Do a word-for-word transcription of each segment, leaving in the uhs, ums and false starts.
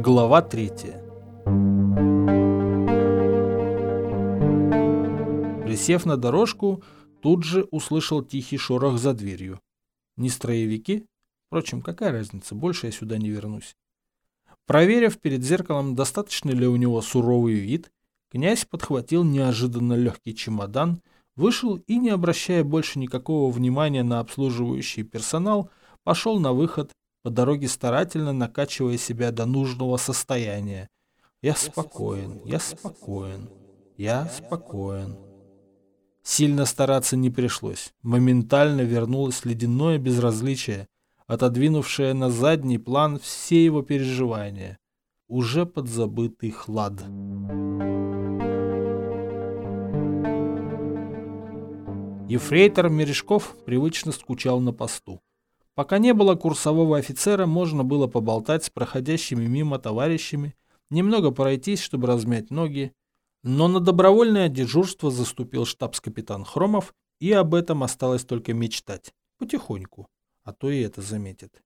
Глава третья. Присев на дорожку, тут же услышал тихий шорох за дверью. Не строевики? Впрочем, какая разница, больше я сюда не вернусь. Проверив перед зеркалом, достаточно ли у него суровый вид, князь подхватил неожиданно легкий чемодан, вышел и, не обращая больше никакого внимания на обслуживающий персонал, пошел на выход, по дороге старательно накачивая себя до нужного состояния. Я спокоен, я спокоен, я спокоен. Сильно стараться не пришлось. Моментально вернулось ледяное безразличие, отодвинувшее на задний план все его переживания. Уже подзабытый хлад. Ефрейтор Мережков привычно скучал на посту. Пока не было курсового офицера, можно было поболтать с проходящими мимо товарищами, немного пройтись, чтобы размять ноги. Но на добровольное дежурство заступил штабс-капитан Хромов, и об этом осталось только мечтать. Потихоньку, а то и это заметит.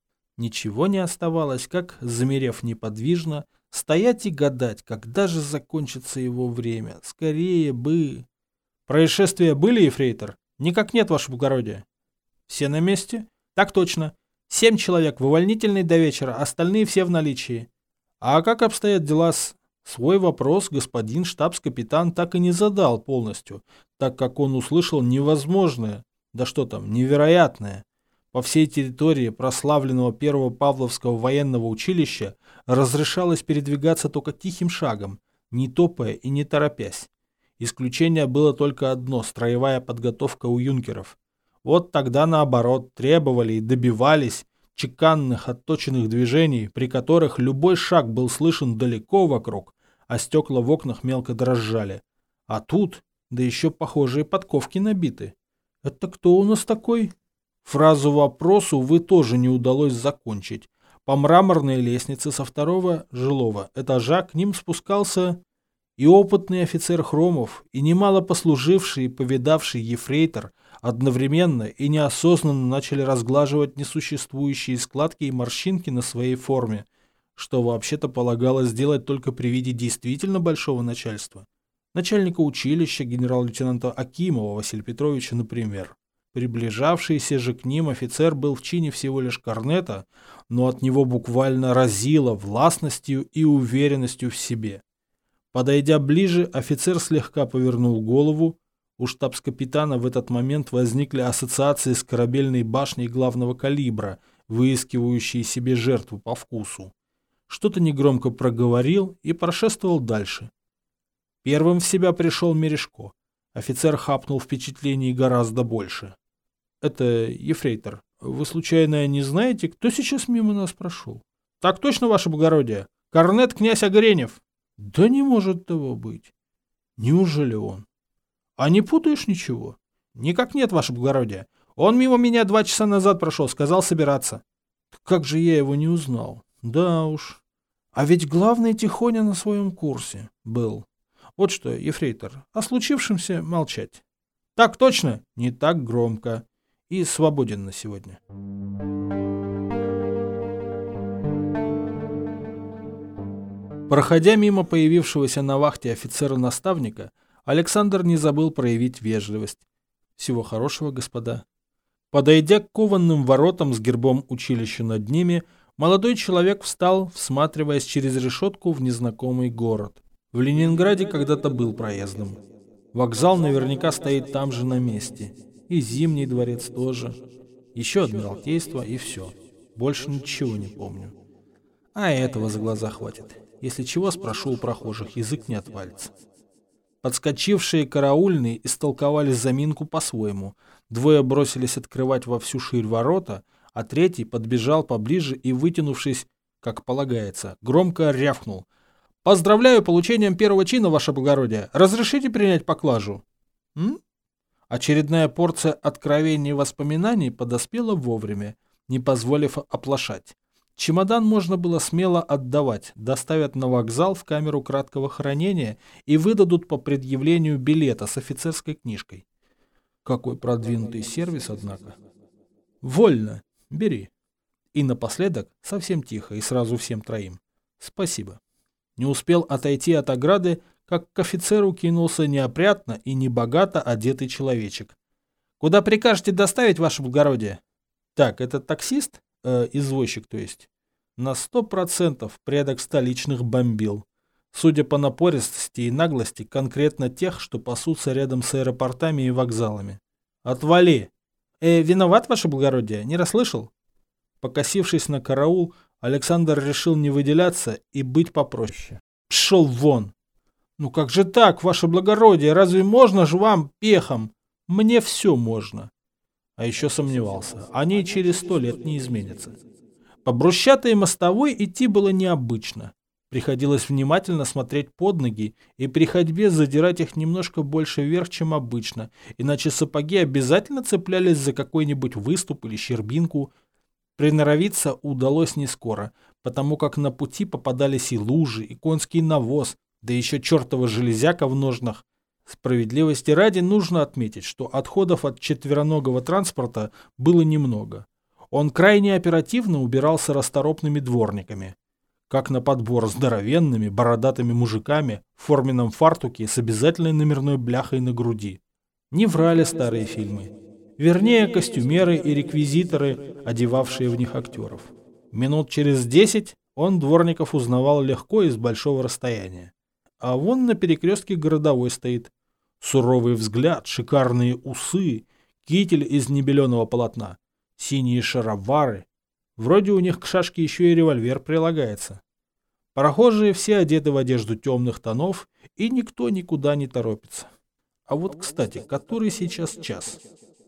Ничего не оставалось, как, замерев неподвижно, стоять и гадать, когда же закончится его время. Скорее бы... Происшествия были, ефрейтор? Никак нет, ваше благородие. Все на месте? Так точно. Семь человек в увольнительной до вечера, остальные все в наличии. А как обстоят дела с... Свой вопрос господин штабс-капитан так и не задал полностью, так как он услышал невозможное, да что там, невероятное. По всей территории прославленного первого Павловского военного училища разрешалось передвигаться только тихим шагом, не топая и не торопясь. Исключение было только одно – строевая подготовка у юнкеров. Вот тогда, наоборот, требовали и добивались чеканных, отточенных движений, при которых любой шаг был слышен далеко вокруг, а стекла в окнах мелко дрожали. А тут, да еще похожие подковки набиты. «Это кто у нас такой?» Фразу вопрос, увы, тоже не удалось закончить. По мраморной лестнице со второго жилого этажа к ним спускался и опытный офицер Хромов, и немало послуживший и повидавший ефрейтор одновременно и неосознанно начали разглаживать несуществующие складки и морщинки на своей форме, что вообще-то полагалось сделать только при виде действительно большого начальства. Начальника училища генерал-лейтенанта Акимова Василия Петровича, например. Приближавшийся же к ним офицер был в чине всего лишь корнета, но от него буквально разило властностью и уверенностью в себе. Подойдя ближе, офицер слегка повернул голову. У штабс-капитана в этот момент возникли ассоциации с корабельной башней главного калибра, выискивающей себе жертву по вкусу. Что-то негромко проговорил и прошествовал дальше. Первым в себя пришел Мережко. Офицер хапнул впечатлений гораздо больше. «Это ефрейтор. Вы случайно не знаете, кто сейчас мимо нас прошел?» «Так точно, ваше благородие. Корнет князь Огренев». «Да не может того быть. Неужели он? А не путаешь ничего?» «Никак нет, ваше благородие. Он мимо меня два часа назад прошел, сказал собираться». «Как же я его не узнал? Да уж. А ведь главный тихоня на своем курсе был. Вот что, ефрейтор, о случившемся молчать». «Так точно, не так громко. И свободен на сегодня». Проходя мимо появившегося на вахте офицера-наставника, Александр не забыл проявить вежливость. «Всего хорошего, господа». Подойдя к кованым воротам с гербом училища над ними, молодой человек встал, всматриваясь через решетку в незнакомый город. В Ленинграде когда-то был проездом. Вокзал наверняка стоит там же на месте. И Зимний дворец тоже. Еще Адмиралтейство и все. Больше ничего не помню. А этого за глаза хватит. Если чего, спрошу у прохожих, язык не отвалится. Подскочившие караульные истолковали заминку по-своему. Двое бросились открывать во всю ширь ворота, а третий подбежал поближе и, вытянувшись, как полагается, громко рявкнул: «Поздравляю получением первого чина, ваше благородие! Разрешите принять поклажу?» М? Очередная порция откровений и воспоминаний подоспела вовремя, не позволив оплошать. Чемодан можно было смело отдавать, доставят на вокзал в камеру краткого хранения и выдадут по предъявлению билета с офицерской книжкой. Какой продвинутый сервис, однако. Вольно, бери. И напоследок, совсем тихо и сразу всем троим. Спасибо. Не успел отойти от ограды, как к офицеру кинулся неопрятно и небогато одетый человечек. Куда прикажете доставить, ваше благородие? Так, это таксист? Э, извозчик, то есть. На сто процентов предок столичных бомбил. Судя по напористости и наглости, конкретно тех, что пасутся рядом с аэропортами и вокзалами. Отвали! Э, виноват, ваше благородие, не расслышал? Покосившись на караул, Александр решил не выделяться и быть попроще. Пшел вон! Ну как же так, ваше благородие, разве можно же вам пехом? Мне все можно. А еще сомневался, они через сто лет не изменятся. По брусчатой мостовой идти было необычно. Приходилось внимательно смотреть под ноги и при ходьбе задирать их немножко больше вверх, чем обычно, иначе сапоги обязательно цеплялись за какой-нибудь выступ или щербинку. Приноровиться удалось не скоро, потому как на пути попадались и лужи, и конский навоз, да еще чертова железяка в ножнах. Справедливости ради нужно отметить, что отходов от четвероногого транспорта было немного. Он крайне оперативно убирался расторопными дворниками. Как на подбор здоровенными, бородатыми мужиками в форменном фартуке с обязательной номерной бляхой на груди. Не врали старые фильмы. Вернее, костюмеры и реквизиторы, одевавшие в них актеров. Минут через десять он дворников узнавал легко и с большого расстояния. А вон на перекрестке городовой стоит. Суровый взгляд, шикарные усы, китель из небеленого полотна, синие шаровары. Вроде у них к шашке еще и револьвер прилагается. Прохожие все одеты в одежду темных тонов, и никто никуда не торопится. А вот, кстати, который сейчас час?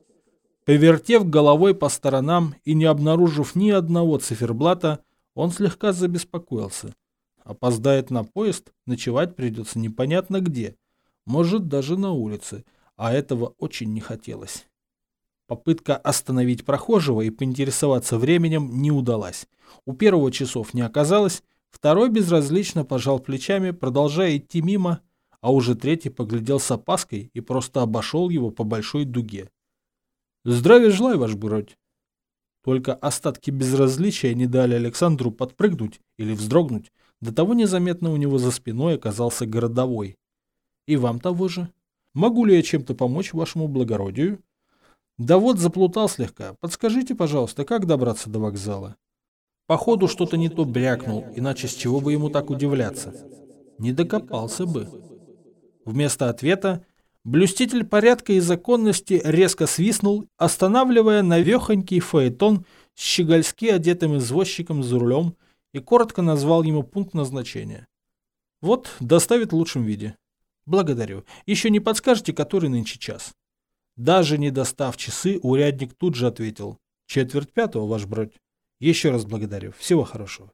Повертев головой по сторонам и не обнаружив ни одного циферблата, он слегка забеспокоился. Опоздает на поезд, ночевать придется непонятно где, может даже на улице, а этого очень не хотелось. Попытка остановить прохожего и поинтересоваться временем не удалась. У первого часов не оказалось, второй безразлично пожал плечами, продолжая идти мимо, а уже третий поглядел с опаской и просто обошел его по большой дуге. «Здравия желаю, ваш бродь!» Только остатки безразличия не дали Александру подпрыгнуть или вздрогнуть, до того незаметно у него за спиной оказался городовой. «И вам того же. Могу ли я чем-то помочь вашему благородию?» «Да вот заплутал слегка. Подскажите, пожалуйста, как добраться до вокзала?» Походу что-то не то брякнул, иначе с чего бы ему так удивляться? Не докопался бы. Вместо ответа блюститель порядка и законности резко свистнул, останавливая навехонький фаэтон с щегольски одетым извозчиком за рулем, и коротко назвал ему пункт назначения. «Вот, доставит в лучшем виде». «Благодарю. Еще не подскажете, который нынче час?» Даже не достав часы, урядник тут же ответил: «Четверть пятого, ваш бродь. Еще раз благодарю. Всего хорошего».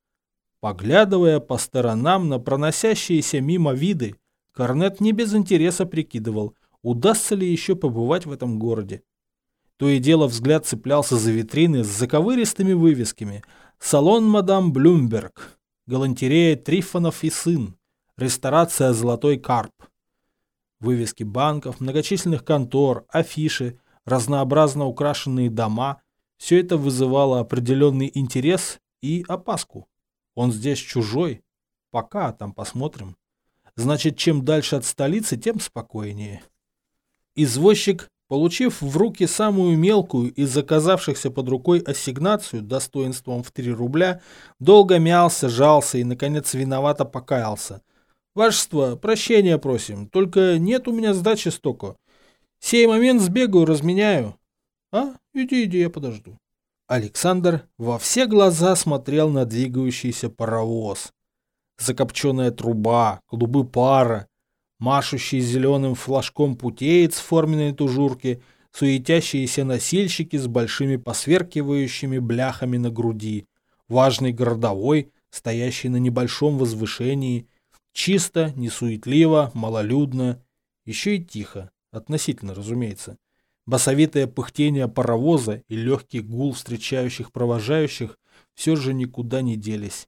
Поглядывая по сторонам на проносящиеся мимо виды, Корнет не без интереса прикидывал, удастся ли еще побывать в этом городе. То и дело взгляд цеплялся за витрины с заковыристыми вывесками: «Салон мадам Блюмберг», «Галантерея Трифонов и сын», «Ресторация Золотой Карп». Вывески банков, многочисленных контор, афиши, разнообразно украшенные дома — все это вызывало определенный интерес и опаску. Он здесь чужой. Пока, там посмотрим. Значит, чем дальше от столицы, тем спокойнее. Извозчик, получив в руки самую мелкую из заказавшихся под рукой ассигнацию достоинством в три рубля, долго мялся, жался и, наконец, виновато покаялся. «Вашество, прощения просим, только нет у меня сдачи столько. Сей момент сбегаю, разменяю». «А, иди, иди, я подожду». Александр во все глаза смотрел на двигающийся паровоз. Закопченная труба, клубы пара, машущий зеленым флажком путеец в форменной тужурке, суетящиеся носильщики с большими посверкивающими бляхами на груди, важный городовой, стоящий на небольшом возвышении, чисто, несуетливо, малолюдно, еще и тихо, относительно, разумеется. Басовитое пыхтение паровоза и легкий гул встречающих провожающих все же никуда не делись.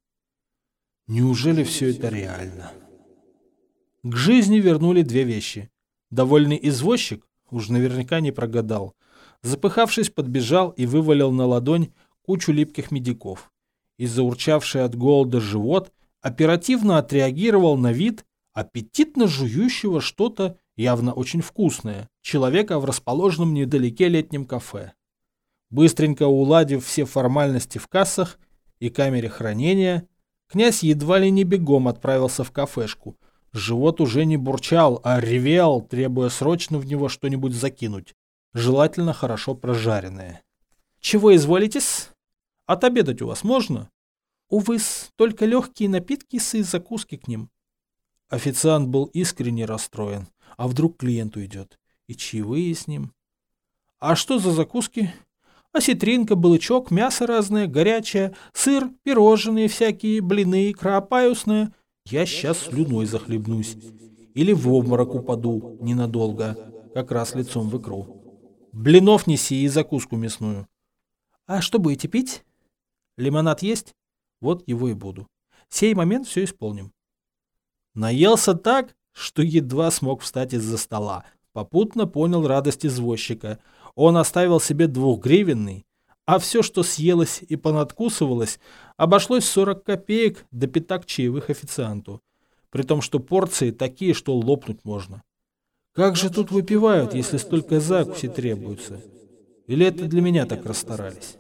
Неужели все это реально? К жизни вернули две вещи. Довольный извозчик, уж наверняка не прогадал, запыхавшись, подбежал и вывалил на ладонь кучу липких медиков. И заурчавший от голода живот оперативно отреагировал на вид аппетитно жующего что-то явно очень вкусное человека в расположенном недалеке летнем кафе. Быстренько уладив все формальности в кассах и камере хранения, князь едва ли не бегом отправился в кафешку. Живот уже не бурчал, а ревел, требуя срочно в него что-нибудь закинуть, желательно хорошо прожаренное. «Чего изволитесь? Отобедать у вас можно?» «Увы, только легкие напитки и закуски к ним». Официант был искренне расстроен. А вдруг клиент уйдет? И чаевые с ним. «А что за закуски?» «Осетринка, балычок, мясо разное, горячее, сыр, пирожные всякие, блины, икра паюсная. Я сейчас слюной захлебнусь. Или в обморок упаду ненадолго, как раз лицом в икру. Блинов неси и закуску мясную». «А что будете пить?» «Лимонад есть? Вот его и буду. Сей момент все исполним». Наелся так, что едва смог встать из-за стола. Попутно понял радость извозчика. Он оставил себе двухгривенный, а все, что съелось и понадкусывалось, обошлось сорок копеек до пятак чаевых официанту. При том, что порции такие, что лопнуть можно. Как же тут выпивают, если столько закуси требуется? Или это для меня так расстарались?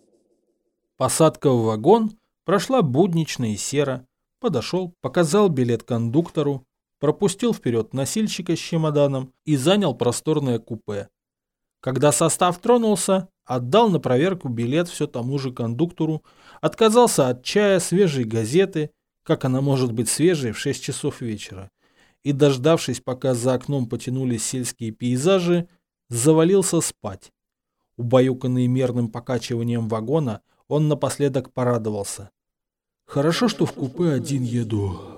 Посадка в вагон прошла буднично и серо. Подошел, показал билет кондуктору, пропустил вперед носильщика с чемоданом и занял просторное купе. Когда состав тронулся, отдал на проверку билет все тому же кондуктору, отказался от чая, свежей газеты, как она может быть свежей в шесть часов вечера, и, дождавшись, пока за окном потянулись сельские пейзажи, завалился спать. Убаюканный мерным покачиванием вагона, он напоследок порадовался. «Хорошо, что в купе один еду».